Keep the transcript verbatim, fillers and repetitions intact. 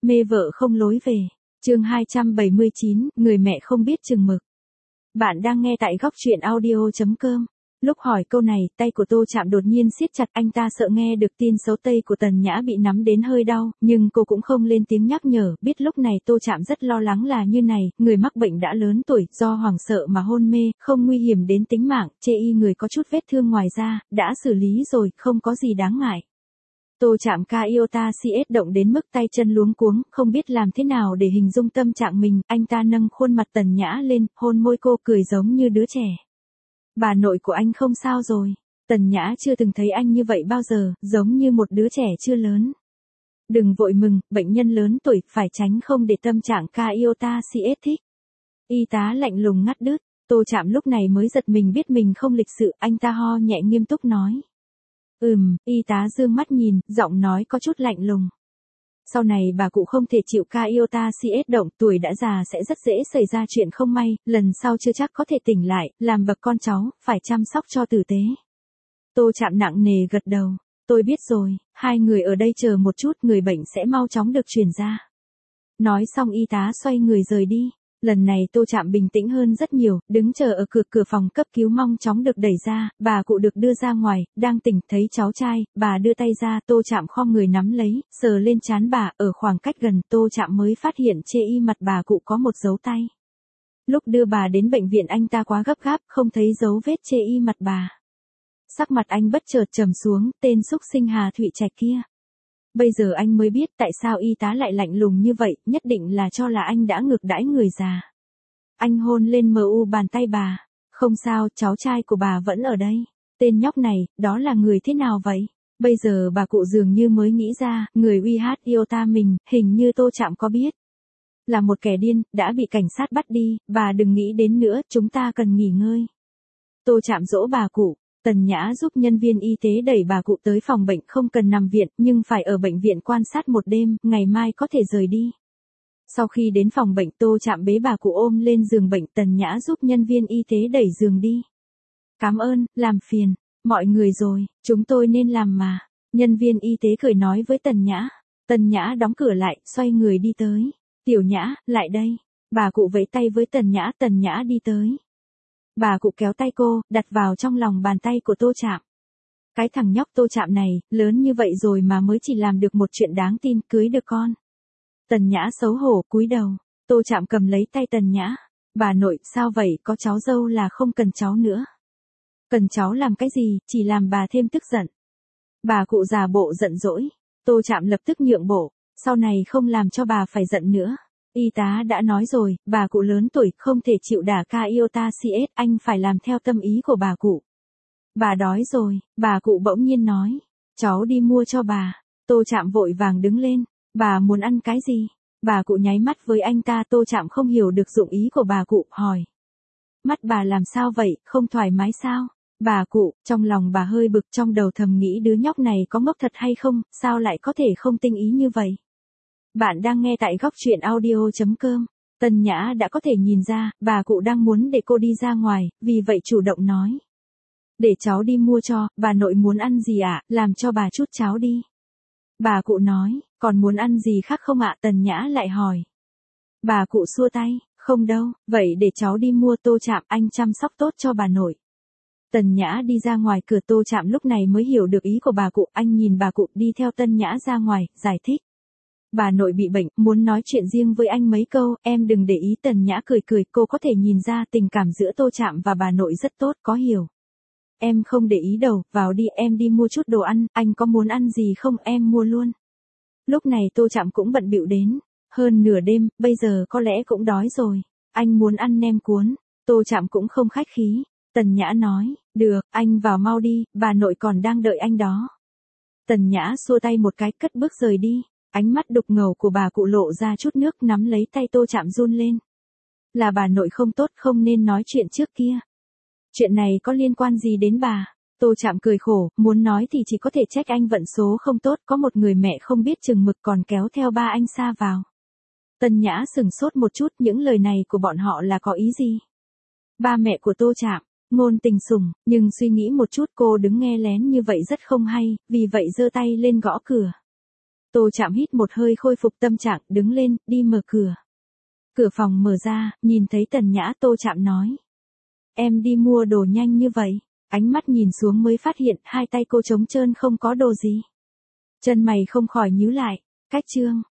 Mê vợ không lối về. Chương hai trăm bảy mươi chín, người mẹ không biết chừng mực. Bạn đang nghe tại góc truyện audio chấm com. Lúc hỏi câu này, tay của Tô Trạm đột nhiên siết chặt, anh ta sợ nghe được tin xấu Tây của Tần Nhã bị nắm đến hơi đau, nhưng cô cũng không lên tiếng nhắc nhở, biết lúc này Tô Trạm rất lo lắng là như này, người mắc bệnh đã lớn tuổi, do hoảng sợ mà hôn mê, không nguy hiểm đến tính mạng, chê y người có chút vết thương ngoài da, đã xử lý rồi, không có gì đáng ngại. Tô Trạm ca iota cs động đến mức tay chân luống cuống, không biết làm thế nào để hình dung tâm trạng mình, anh ta nâng khuôn mặt Tần Nhã lên, hôn môi cô, cười giống như đứa trẻ. Bà nội của anh không sao rồi. Tần Nhã chưa từng thấy anh như vậy bao giờ, giống như một đứa trẻ chưa lớn. Đừng vội mừng, bệnh nhân lớn tuổi, phải tránh không để tâm trạng ca iota cs thích. Y tá lạnh lùng ngắt đứt, Tô Trạm lúc này mới giật mình biết mình không lịch sự, anh ta ho nhẹ nghiêm túc nói. Ừm, y tá dương mắt nhìn, giọng nói có chút lạnh lùng. Sau này bà cụ không thể chịu ca iota cs động, tuổi đã già sẽ rất dễ xảy ra chuyện không may, lần sau chưa chắc có thể tỉnh lại, làm bậc con cháu, phải chăm sóc cho tử tế. Tô Trạm nặng nề gật đầu, tôi biết rồi, hai người ở đây chờ một chút, người bệnh sẽ mau chóng được chuyển ra. Nói xong y tá xoay người rời đi. Lần này Tô Trạm bình tĩnh hơn rất nhiều, đứng chờ ở cửa cửa phòng cấp cứu mong chóng được đẩy ra, bà cụ được đưa ra ngoài, đang tỉnh, thấy cháu trai, bà đưa tay ra, Tô Trạm khom người nắm lấy, sờ lên trán bà, ở khoảng cách gần, Tô Trạm mới phát hiện chê y mặt bà cụ có một dấu tay. Lúc đưa bà đến bệnh viện anh ta quá gấp gáp, không thấy dấu vết chê y mặt bà. Sắc mặt anh bất chợt trầm xuống, tên xúc sinh Hà Thụy Trạch kia. Bây giờ anh mới biết tại sao y tá lại lạnh lùng như vậy, nhất định là cho là anh đã ngược đãi người già. Anh hôn lên mờ u bàn tay bà. Không sao, cháu trai của bà vẫn ở đây. Tên nhóc này, đó là người thế nào vậy? Bây giờ bà cụ dường như mới nghĩ ra, người uy hát iota mình, hình như Tô Trạm có biết. Là một kẻ điên, đã bị cảnh sát bắt đi, bà đừng nghĩ đến nữa, chúng ta cần nghỉ ngơi. Tô Trạm dỗ bà cụ. Tần Nhã giúp nhân viên y tế đẩy bà cụ tới phòng bệnh, không cần nằm viện, nhưng phải ở bệnh viện quan sát một đêm, ngày mai có thể rời đi. Sau khi đến phòng bệnh, Tô Trạm bế bà cụ ôm lên giường bệnh, Tần Nhã giúp nhân viên y tế đẩy giường đi. Cảm ơn, làm phiền, mọi người rồi, chúng tôi nên làm mà. Nhân viên y tế cười nói với Tần Nhã. Tần Nhã đóng cửa lại, xoay người đi tới. Tiểu Nhã, lại đây. Bà cụ vẫy tay với Tần Nhã, Tần Nhã đi tới. Bà cụ kéo tay cô, đặt vào trong lòng bàn tay của Tô Trạm. Cái thằng nhóc Tô Trạm này, lớn như vậy rồi mà mới chỉ làm được một chuyện đáng tin, cưới được con. Tần Nhã xấu hổ cúi đầu, Tô Trạm cầm lấy tay Tần Nhã. Bà nội, sao vậy, có cháu dâu là không cần cháu nữa. Cần cháu làm cái gì, chỉ làm bà thêm tức giận. Bà cụ già bộ giận dỗi, Tô Trạm lập tức nhượng bộ, sau này không làm cho bà phải giận nữa. Y tá đã nói rồi, bà cụ lớn tuổi, không thể chịu đả ca iota cs, anh phải làm theo tâm ý của bà cụ. Bà đói rồi, bà cụ bỗng nhiên nói. Cháu đi mua cho bà. Tô Trạm vội vàng đứng lên. Bà muốn ăn cái gì? Bà cụ nháy mắt với anh ta, Tô Trạm không hiểu được dụng ý của bà cụ, hỏi. Mắt bà làm sao vậy, không thoải mái sao? Bà cụ, trong lòng bà hơi bực, trong đầu thầm nghĩ đứa nhóc này có ngốc thật hay không, sao lại có thể không tinh ý như vậy? Bạn đang nghe tại góc truyện audio chấm com. Tần Nhã đã có thể nhìn ra, bà cụ đang muốn để cô đi ra ngoài, vì vậy chủ động nói. Để cháu đi mua cho, bà nội muốn ăn gì ạ, à? Làm cho bà chút cháo đi. Bà cụ nói, còn muốn ăn gì khác không ạ? À? Tần Nhã lại hỏi. Bà cụ xua tay, không đâu, vậy để cháu đi mua. Tô Trạm, anh chăm sóc tốt cho bà nội. Tần Nhã đi ra ngoài cửa, Tô Trạm lúc này mới hiểu được ý của bà cụ, anh nhìn bà cụ đi theo Tần Nhã ra ngoài, giải thích. Bà nội bị bệnh, muốn nói chuyện riêng với anh mấy câu, em đừng để ý. Tần Nhã cười cười, cô có thể nhìn ra tình cảm giữa Tô Trạm và bà nội rất tốt, có hiểu. Em không để ý đâu, vào đi, em đi mua chút đồ ăn, anh có muốn ăn gì không, em mua luôn. Lúc này Tô Trạm cũng bận bịu đến, hơn nửa đêm, bây giờ có lẽ cũng đói rồi, anh muốn ăn nem cuốn. Tô Trạm cũng không khách khí, Tần Nhã nói, được, anh vào mau đi, bà nội còn đang đợi anh đó. Tần Nhã xua tay một cái, cất bước rời đi. Ánh mắt đục ngầu của bà cụ lộ ra chút nước, nắm lấy tay Tô Trạm run lên. Là bà nội không tốt, không nên nói chuyện trước kia. Chuyện này có liên quan gì đến bà? Tô Trạm cười khổ, muốn nói thì chỉ có thể trách anh vận số không tốt, có một người mẹ không biết chừng mực còn kéo theo ba anh xa vào. Tần Nhã sừng sốt một chút, những lời này của bọn họ là có ý gì? Ba mẹ của Tô Trạm, ngôn tình sủng, nhưng suy nghĩ một chút cô đứng nghe lén như vậy rất không hay, vì vậy giơ tay lên gõ cửa. Tô Trạm hít một hơi khôi phục tâm trạng, đứng lên, đi mở cửa. Cửa phòng mở ra, nhìn thấy Tần Nhã, Tô Trạm nói. Em đi mua đồ nhanh như vậy. Ánh mắt nhìn xuống mới phát hiện hai tay cô trống trơn không có đồ gì. Chân mày không khỏi nhíu lại. Cách chương.